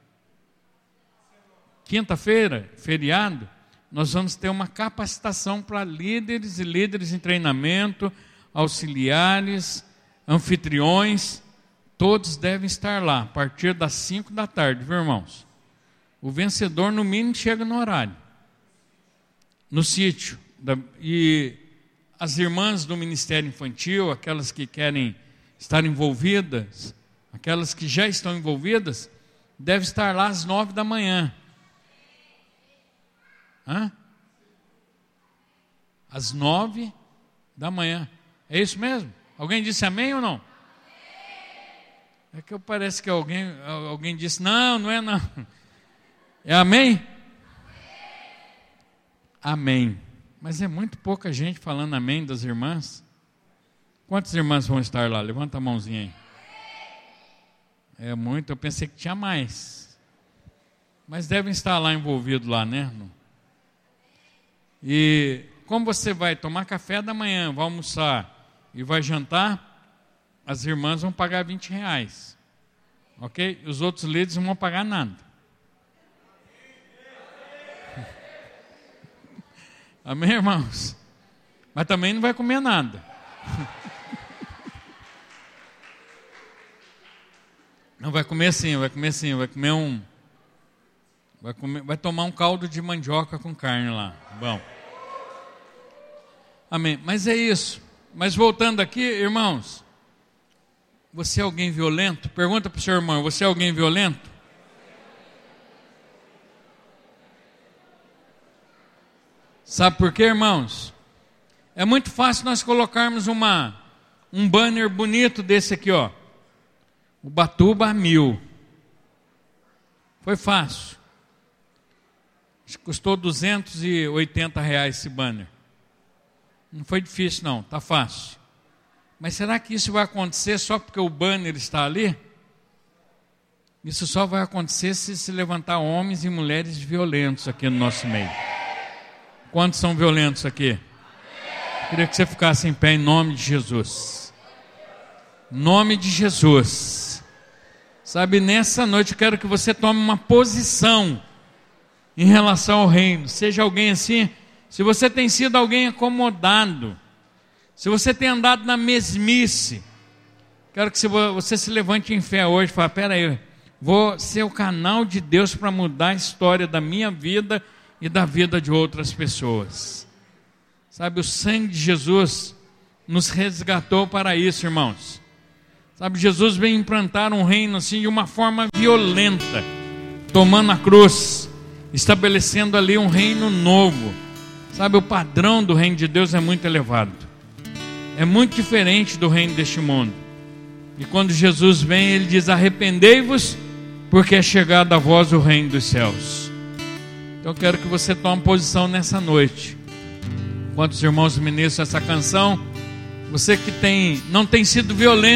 quinta-feira, feriado, nós vamos ter uma capacitação para líderes e líderes em treinamento, auxiliares, anfitriões, Todos devem estar lá, a partir das cinco da tarde, viu, irmãos? O vencedor, no mínimo, chega no horário. No sítio. Da, e as irmãs do Ministério Infantil, aquelas que querem estar envolvidas, aquelas que já estão envolvidas, devem estar lá às nove da manhã. Hã? Às nove da manhã. É isso mesmo? Alguém disse amém ou não? É que eu parece que alguém, alguém disse, não, não é não. É amém? Amém. Mas é muito pouca gente falando amém das irmãs. Quantas irmãs vão estar lá? Levanta a mãozinha aí. É muito, eu pensei que tinha mais. Mas devem estar lá envolvidos lá, né? E como você vai tomar café da manhã, vai almoçar e vai jantar, as irmãs vão pagar vinte reais. Ok? Os outros líderes não vão pagar nada. Amém, irmãos? Mas também não vai comer nada. Não vai comer sim, vai comer sim, vai comer um... Vai, comer, vai tomar um caldo de mandioca com carne lá. Bom. Amém. Mas é isso. Mas voltando aqui, irmãos, você é alguém violento? Pergunta para o seu irmão, você é alguém violento? Sabe por quê, irmãos? É muito fácil nós colocarmos uma, um banner bonito desse aqui, ó. Ubatuba mil. Foi fácil. Custou duzentos e oitenta reais esse banner. Não foi difícil não, está fácil. Mas será que isso vai acontecer só porque o banner está ali? Isso só vai acontecer se se levantar homens e mulheres violentos aqui no nosso meio. Quantos são violentos aqui? Queria que você ficasse em pé em nome de Jesus. Nome de Jesus. Sabe, nessa noite eu quero que você tome uma posição em relação ao reino. Seja alguém assim, se você tem sido alguém acomodado, se você tem andado na mesmice, quero que você se levante em fé hoje e fale, pera aí, vou ser o canal de Deus para mudar a história da minha vida e da vida de outras pessoas. Sabe, o sangue de Jesus nos resgatou para isso, irmãos. Sabe, Jesus veio implantar um reino assim de uma forma violenta, tomando a cruz, estabelecendo ali um reino novo. Sabe, o padrão do reino de Deus é muito elevado. É muito diferente do reino deste mundo. E quando Jesus vem, ele diz, arrependei-vos, porque é chegado a vós o reino dos céus. Então eu quero que você tome posição nessa noite. Enquanto os irmãos ministram essa canção, você que tem, não tem sido violento,